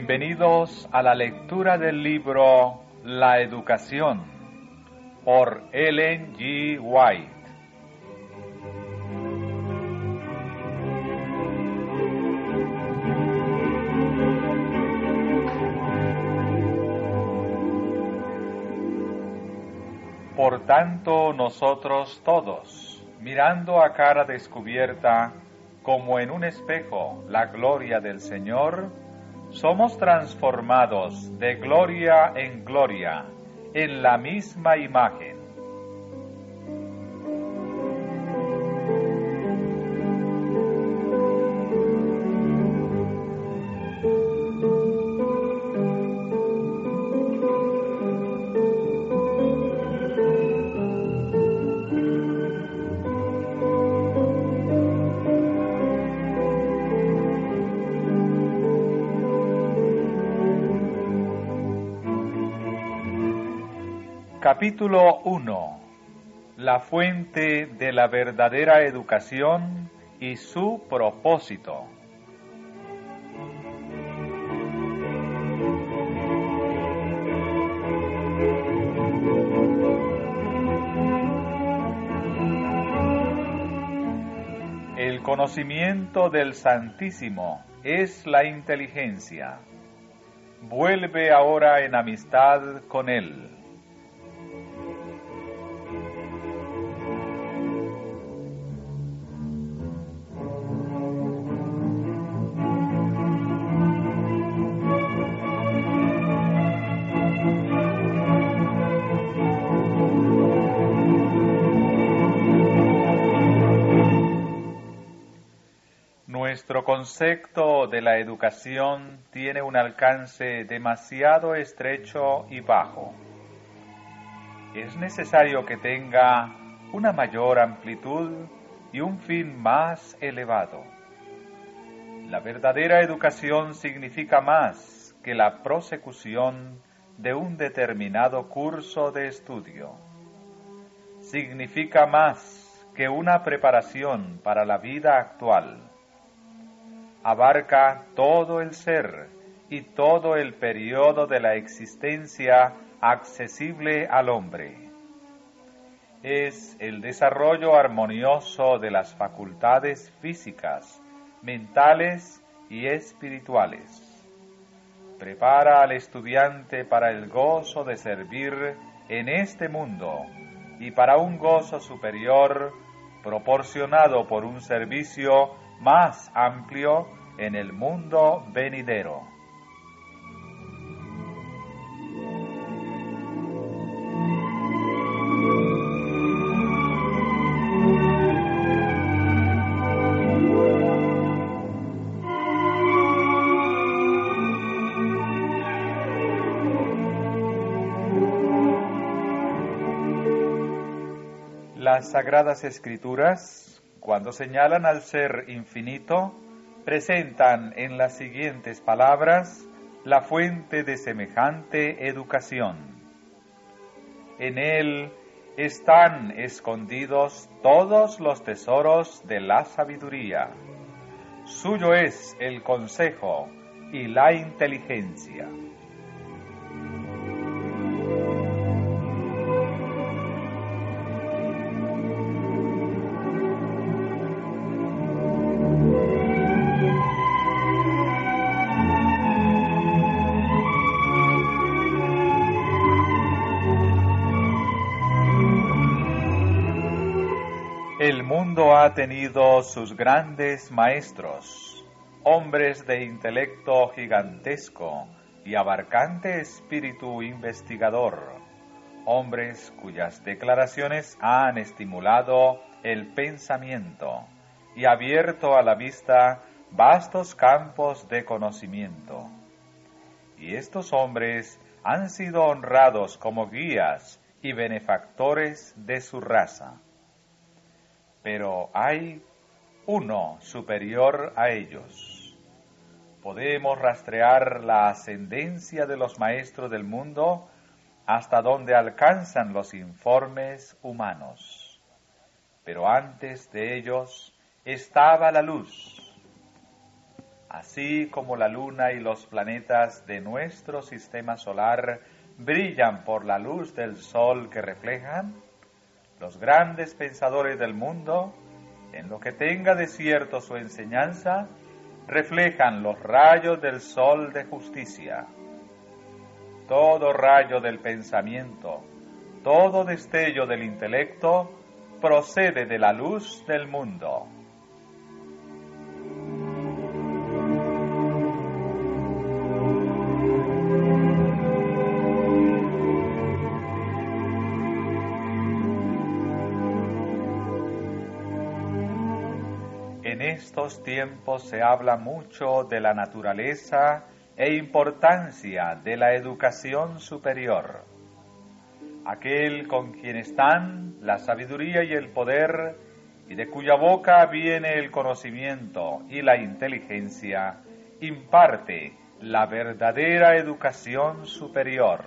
Bienvenidos a la lectura del libro La Educación por Ellen G. White. Por tanto, nosotros todos, mirando a cara descubierta, como en un espejo, la gloria del Señor, somos transformados de gloria en gloria, en la misma imagen. Capítulo 1. La fuente de la verdadera educación y su propósito. El conocimiento del Santísimo es la inteligencia. Vuelve ahora en amistad con Él. Nuestro concepto de la educación tiene un alcance demasiado estrecho y bajo. Es necesario que tenga una mayor amplitud y un fin más elevado. La verdadera educación significa más que la prosecución de un determinado curso de estudio. Significa más que una preparación para la vida actual. Abarca todo el ser y todo el periodo de la existencia accesible al hombre. Es el desarrollo armonioso de las facultades físicas, mentales y espirituales. Prepara al estudiante para el gozo de servir en este mundo y para un gozo superior proporcionado por un servicio más amplio en el mundo venidero. Las Sagradas Escrituras, cuando señalan al Ser infinito, presentan en las siguientes palabras la fuente de semejante educación. En él están escondidos todos los tesoros de la sabiduría. Suyo es el consejo y la inteligencia. El mundo ha tenido sus grandes maestros, hombres de intelecto gigantesco y abarcante espíritu investigador, hombres cuyas declaraciones han estimulado el pensamiento y abierto a la vista vastos campos de conocimiento. Y estos hombres han sido honrados como guías y benefactores de su raza. Pero hay uno superior a ellos. Podemos rastrear la ascendencia de los maestros del mundo hasta donde alcanzan los informes humanos. Pero antes de ellos estaba la luz. Así como la luna y los planetas de nuestro sistema solar brillan por la luz del sol que reflejan, los grandes pensadores del mundo, en lo que tenga de cierto su enseñanza, reflejan los rayos del sol de justicia. Todo rayo del pensamiento, todo destello del intelecto, procede de la luz del mundo. En estos tiempos se habla mucho de la naturaleza e importancia de la educación superior. Aquel con quien están la sabiduría y el poder, y de cuya boca viene el conocimiento y la inteligencia, imparte la verdadera educación superior.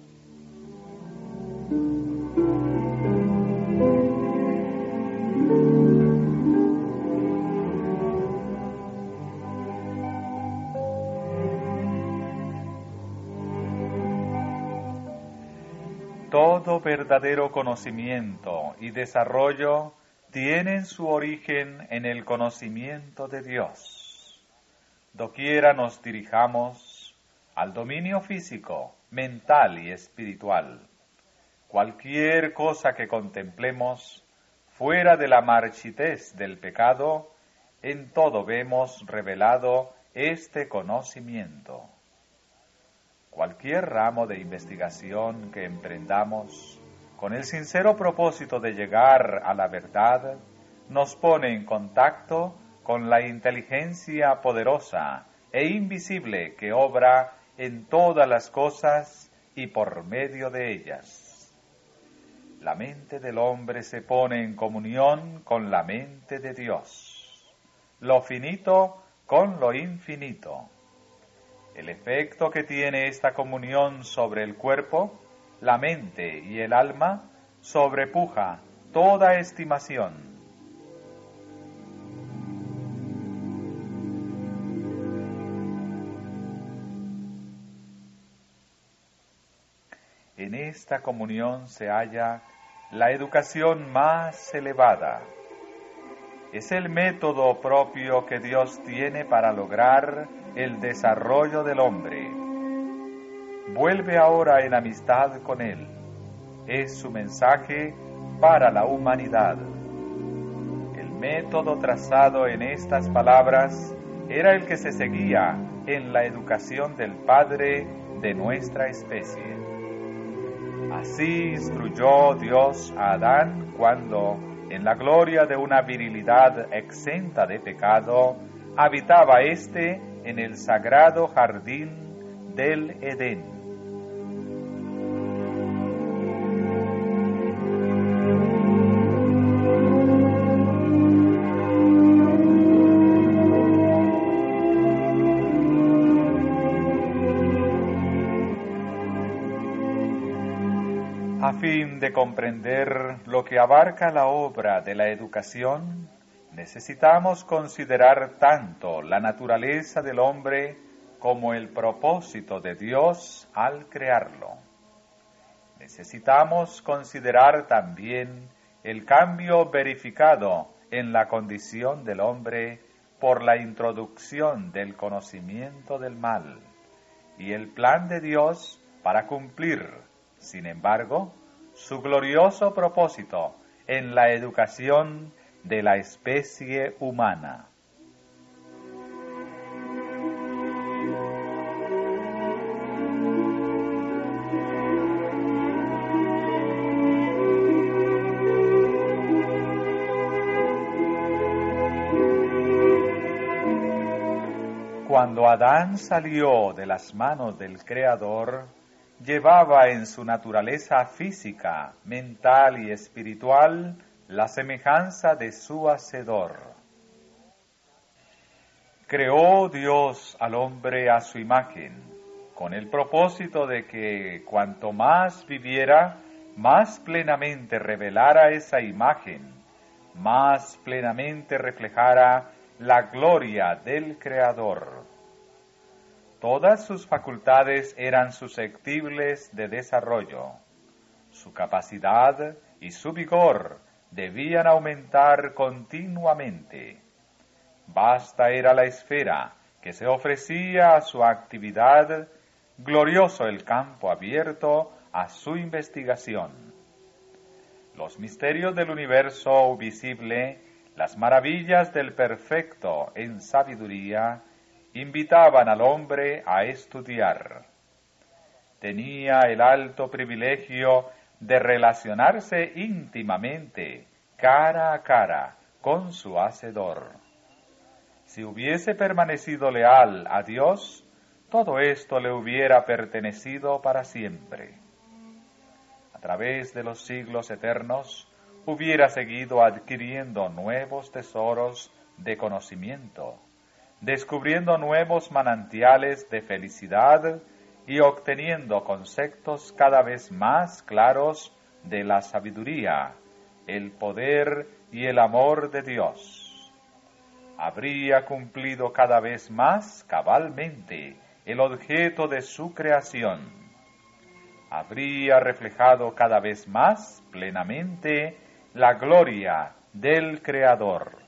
Todo verdadero conocimiento y desarrollo tienen su origen en el conocimiento de Dios. Doquiera nos dirijamos al dominio físico, mental y espiritual, cualquier cosa que contemplemos fuera de la marchitez del pecado, en todo vemos revelado este conocimiento. Cualquier ramo de investigación que emprendamos con el sincero propósito de llegar a la verdad, nos pone en contacto con la inteligencia poderosa e invisible que obra en todas las cosas y por medio de ellas. La mente del hombre se pone en comunión con la mente de Dios, lo finito con lo infinito. El efecto que tiene esta comunión sobre el cuerpo, la mente y el alma sobrepuja toda estimación. En esta comunión se halla la educación más elevada. Es el método propio que Dios tiene para lograr el desarrollo del hombre. Vuelve ahora en amistad con Él. Es su mensaje para la humanidad. El método trazado en estas palabras era el que se seguía en la educación del Padre de nuestra especie. Así instruyó Dios a Adán cuando, en la gloria de una virilidad exenta de pecado, habitaba éste en el sagrado jardín del Edén. A fin de comprender lo que abarca la obra de la educación, necesitamos considerar tanto la naturaleza del hombre como el propósito de Dios al crearlo. Necesitamos considerar también el cambio verificado en la condición del hombre por la introducción del conocimiento del mal y el plan de Dios para cumplir, sin embargo, su glorioso propósito en la educación de la especie humana. Cuando Adán salió de las manos del Creador, llevaba en su naturaleza física, mental y espiritual la semejanza de su Hacedor. Creó Dios al hombre a su imagen, con el propósito de que cuanto más viviera, más plenamente revelara esa imagen, más plenamente reflejara la gloria del Creador. Todas sus facultades eran susceptibles de desarrollo. Su capacidad y su vigor debían aumentar continuamente. Vasta era la esfera que se ofrecía a su actividad, glorioso el campo abierto a su investigación. Los misterios del universo visible, las maravillas del perfecto en sabiduría, invitaban al hombre a estudiar. Tenía el alto privilegio de relacionarse íntimamente, cara a cara, con su Hacedor. Si hubiese permanecido leal a Dios, todo esto le hubiera pertenecido para siempre. A través de los siglos eternos, hubiera seguido adquiriendo nuevos tesoros de conocimiento, descubriendo nuevos manantiales de felicidad y obteniendo conceptos cada vez más claros de la sabiduría, el poder y el amor de Dios. Habría cumplido cada vez más cabalmente el objeto de su creación. Habría reflejado cada vez más plenamente la gloria del Creador.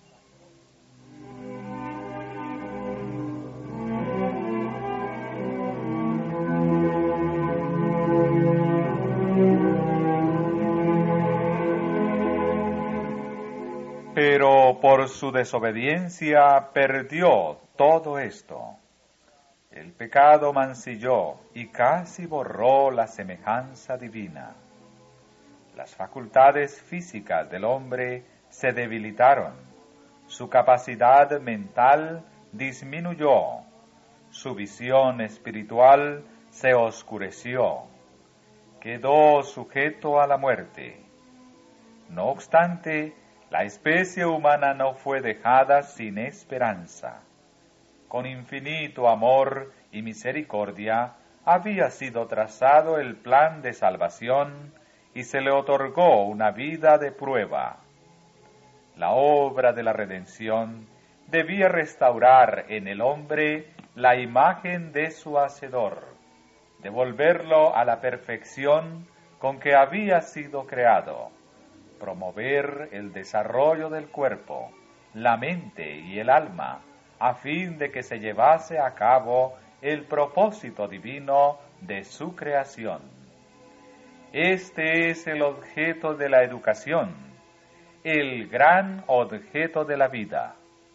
Pero por su desobediencia perdió todo esto. El pecado mancilló y casi borró la semejanza divina. Las facultades físicas del hombre se debilitaron, su capacidad mental disminuyó, su visión espiritual se oscureció, quedó sujeto a la muerte. No obstante, la especie humana no fue dejada sin esperanza. Con infinito amor y misericordia había sido trazado el plan de salvación y se le otorgó una vida de prueba. La obra de la redención debía restaurar en el hombre la imagen de su Hacedor, devolverlo a la perfección con que había sido creado, promover el desarrollo del cuerpo, la mente y el alma, a fin de que se llevase a cabo el propósito divino de su creación. Este es el objeto de la educación, el gran objeto de la vida.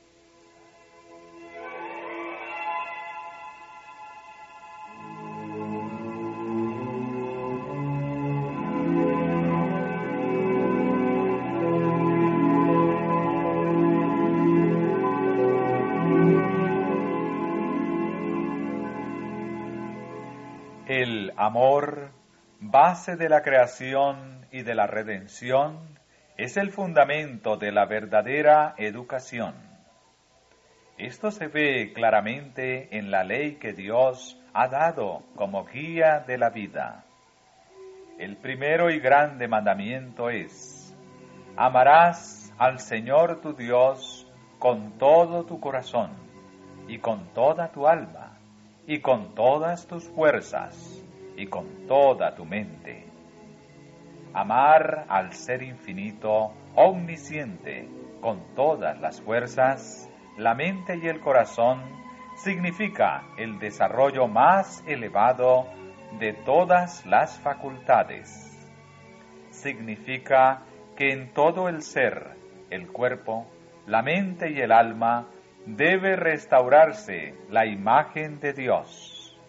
El amor, base de la creación y de la redención, es el fundamento de la verdadera educación. Esto se ve claramente en la ley que Dios ha dado como guía de la vida. El primero y grande mandamiento es: amarás al Señor tu Dios con todo tu corazón, y con toda tu alma, y con todas tus fuerzas, y con toda tu mente. Amar al Ser infinito, omnisciente, con todas las fuerzas, la mente y el corazón, significa el desarrollo más elevado de todas las facultades. Significa que en todo el ser, el cuerpo, la mente y el alma, debe restaurarse la imagen de Dios.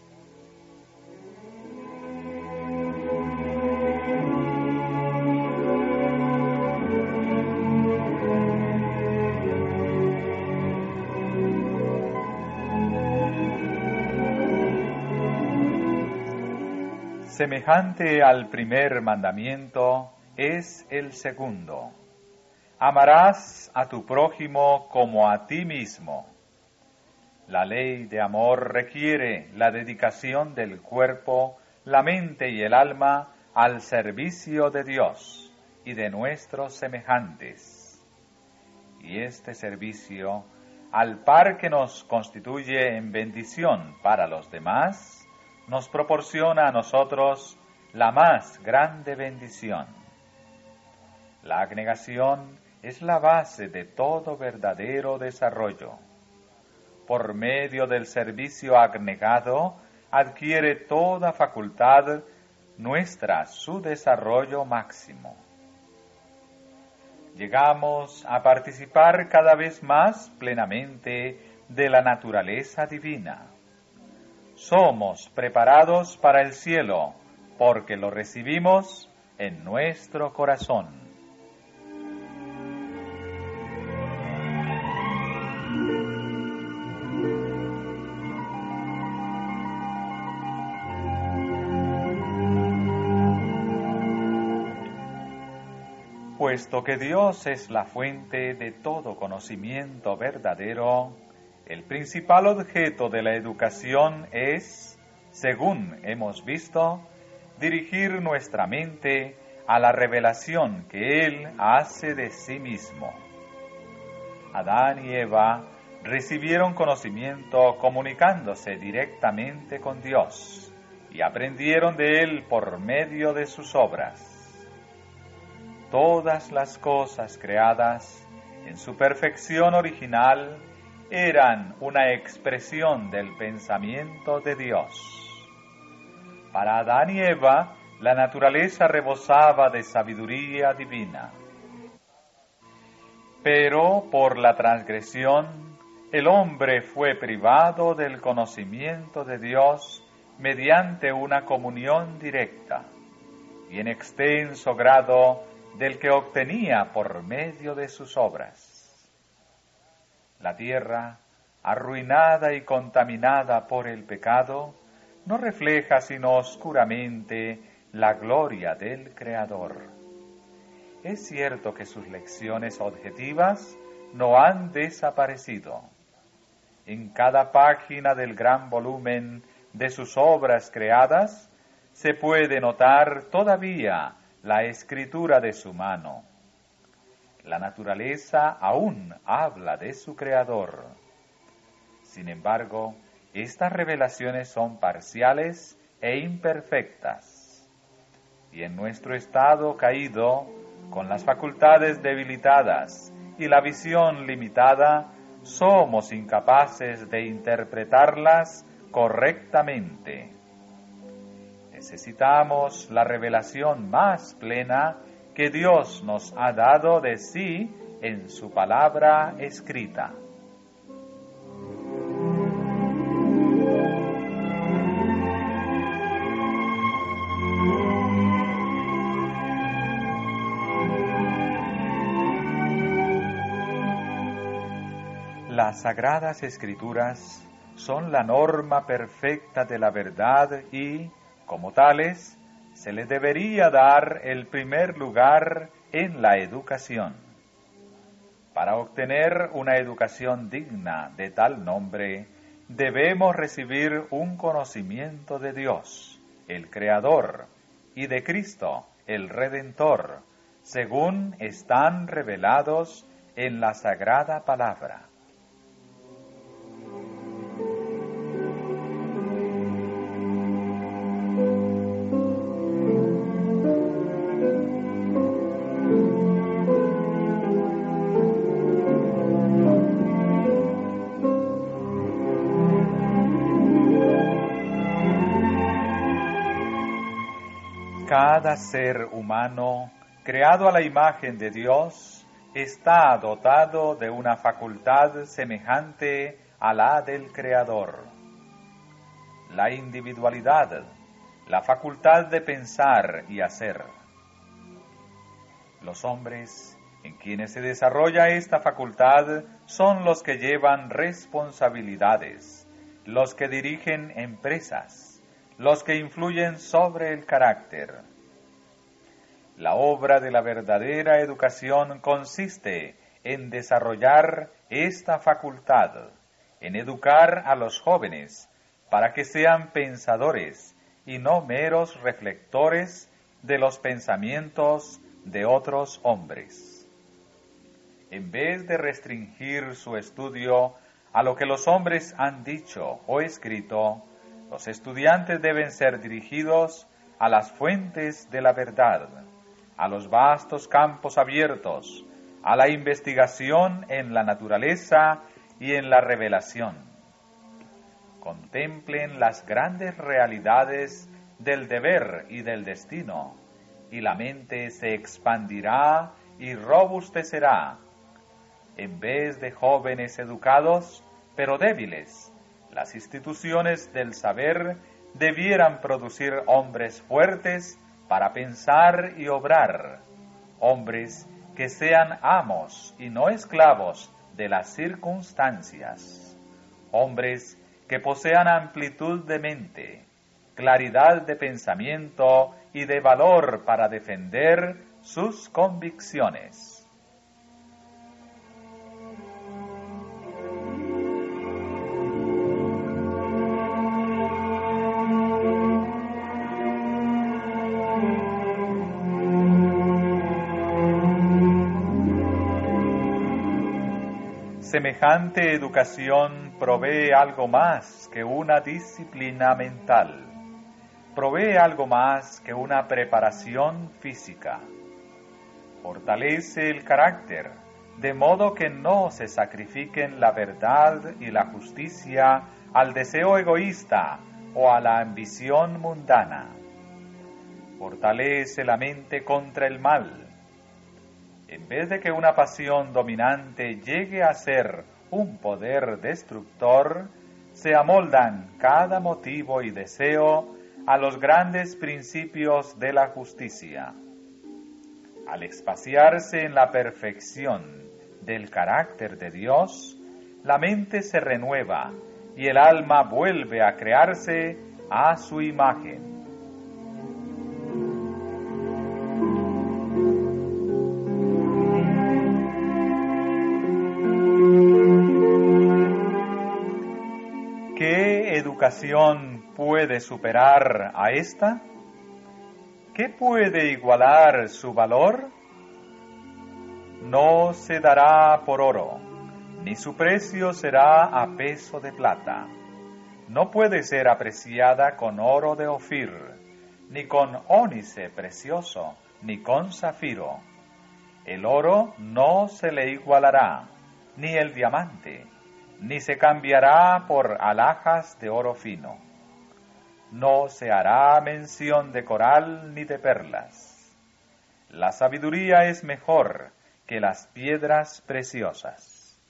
Semejante al primer mandamiento es el segundo: amarás a tu prójimo como a ti mismo. La ley de amor requiere la dedicación del cuerpo, la mente y el alma al servicio de Dios y de nuestros semejantes. Y este servicio al par que nos constituye en bendición para los demás, nos proporciona a nosotros la más grande bendición. La abnegación es la base de todo verdadero desarrollo. Por medio del servicio abnegado, adquiere toda facultad nuestra su desarrollo máximo. Llegamos a participar cada vez más plenamente de la naturaleza divina. Somos preparados para el cielo porque lo recibimos en nuestro corazón. Puesto que Dios es la fuente de todo conocimiento verdadero, el principal objeto de la educación es, según hemos visto, dirigir nuestra mente a la revelación que Él hace de sí mismo. Adán y Eva recibieron conocimiento comunicándose directamente con Dios y aprendieron de Él por medio de sus obras. Todas las cosas creadas, en su perfección original, eran una expresión del pensamiento de Dios. Para Adán y Eva, la naturaleza rebosaba de sabiduría divina. Pero por la transgresión, el hombre fue privado del conocimiento de Dios mediante una comunión directa y en extenso grado del que obtenía por medio de sus obras. La tierra, arruinada y contaminada por el pecado, no refleja sino oscuramente la gloria del Creador. Es cierto que sus lecciones objetivas no han desaparecido. En cada página del gran volumen de sus obras creadas se puede notar todavía la escritura de su mano. La naturaleza aún habla de su Creador. Sin embargo, estas revelaciones son parciales e imperfectas. Y en nuestro estado caído, con las facultades debilitadas y la visión limitada, somos incapaces de interpretarlas correctamente. Necesitamos la revelación más plena que Dios nos ha dado de sí en su palabra escrita. Las Sagradas Escrituras son la norma perfecta de la verdad y, como tales, se les debería dar el primer lugar en la educación. Para obtener una educación digna de tal nombre, debemos recibir un conocimiento de Dios, el Creador, y de Cristo, el Redentor, según están revelados en la Sagrada Palabra. Cada ser humano, creado a la imagen de Dios, está dotado de una facultad semejante a la del Creador. La individualidad, la facultad de pensar y hacer. Los hombres en quienes se desarrolla esta facultad son los que llevan responsabilidades, los que dirigen empresas, los que influyen sobre el carácter. La obra de la verdadera educación consiste en desarrollar esta facultad, en educar a los jóvenes para que sean pensadores y no meros reflectores de los pensamientos de otros hombres. en vez de restringir su estudio a lo que los hombres han dicho o escrito, los estudiantes deben ser dirigidos a las fuentes de la verdad, a los vastos campos abiertos, a la investigación en la naturaleza y en la revelación. Contemplen las grandes realidades del deber y del destino, y la mente se expandirá y robustecerá. En vez de jóvenes educados, pero débiles, las instituciones del saber debieran producir hombres fuertes para pensar y obrar, hombres que sean amos y no esclavos de las circunstancias, hombres que posean amplitud de mente, claridad de pensamiento y de valor para defender sus convicciones. Semejante educación provee algo más que una disciplina mental, provee algo más que una preparación física. Fortalece el carácter, de modo que no se sacrifiquen la verdad y la justicia al deseo egoísta o a la ambición mundana. Fortalece la mente contra el mal. En vez de que una pasión dominante llegue a ser un poder destructor, se amoldan cada motivo y deseo a los grandes principios de la justicia. Al extasiarse en la perfección del carácter de Dios, la mente se renueva y el alma vuelve a crearse a su imagen. ¿Qué educación puede superar a esta? ¿Qué puede igualar su valor? No se dará por oro, ni su precio será a peso de plata. No puede ser apreciada con oro de Ofir, ni con ónice precioso, ni con zafiro. El oro no se le igualará, ni el diamante, ni se cambiará por alhajas de oro fino. No se hará mención de coral ni de perlas. La sabiduría es mejor que las piedras preciosas.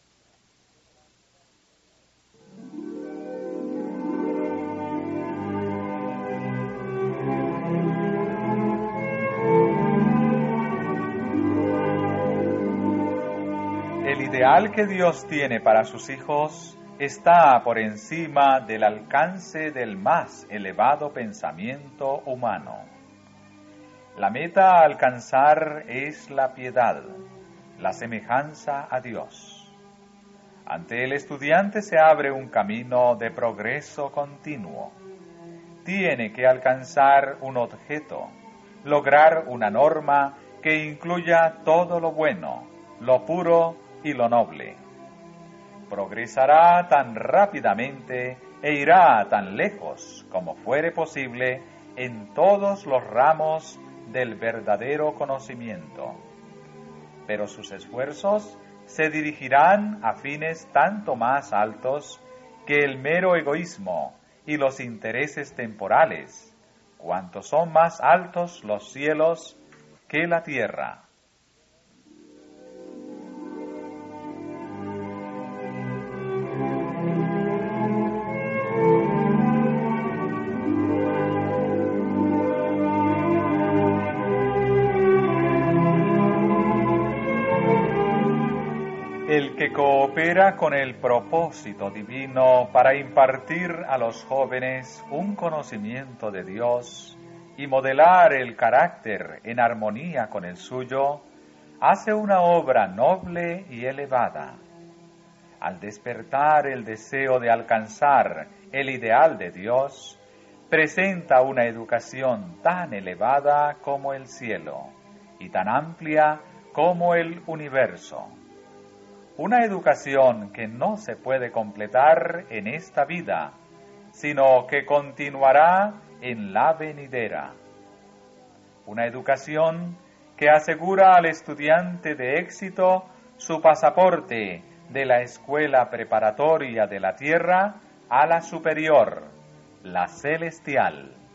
El ideal que Dios tiene para sus hijos está por encima del alcance del más elevado pensamiento humano. La meta a alcanzar es la piedad, la semejanza a Dios. Ante el estudiante se abre un camino de progreso continuo. Tiene que alcanzar un objeto, lograr una norma que incluya todo lo bueno, lo puro y lo noble. Progresará tan rápidamente e irá tan lejos como fuere posible en todos los ramos del verdadero conocimiento. Pero sus esfuerzos se dirigirán a fines tanto más altos que el mero egoísmo y los intereses temporales, cuanto son más altos los cielos que la tierra. El que coopera con el propósito divino para impartir a los jóvenes un conocimiento de Dios y modelar el carácter en armonía con el suyo, hace una obra noble y elevada. Al despertar el deseo de alcanzar el ideal de Dios, presenta una educación tan elevada como el cielo y tan amplia como el universo. una educación que no se puede completar en esta vida, sino que continuará en la venidera. Una educación que asegura al estudiante de éxito su pasaporte de la escuela preparatoria de la tierra a la superior, la celestial.